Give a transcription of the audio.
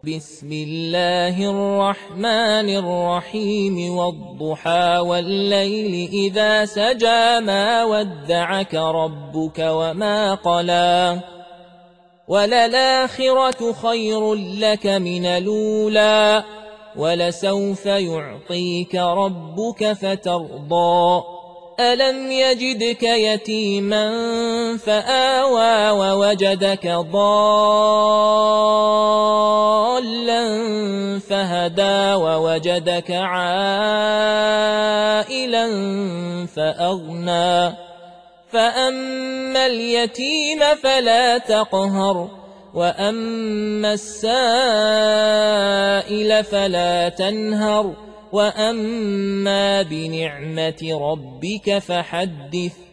بسم الله الرحمن الرحيم والضحى والليل إذا سجى ما ودعك ربك وما قلى وللآخرة خير لك من الأولى ولسوف يعطيك ربك فترضى ألم يجدك يتيما فآوى ووجدك ضالا فهدى ووجدك عائلا فأغنى فأما اليتيم فلا تقهر وأما السائل فلا تنهر وأما بنعمة ربك فحدث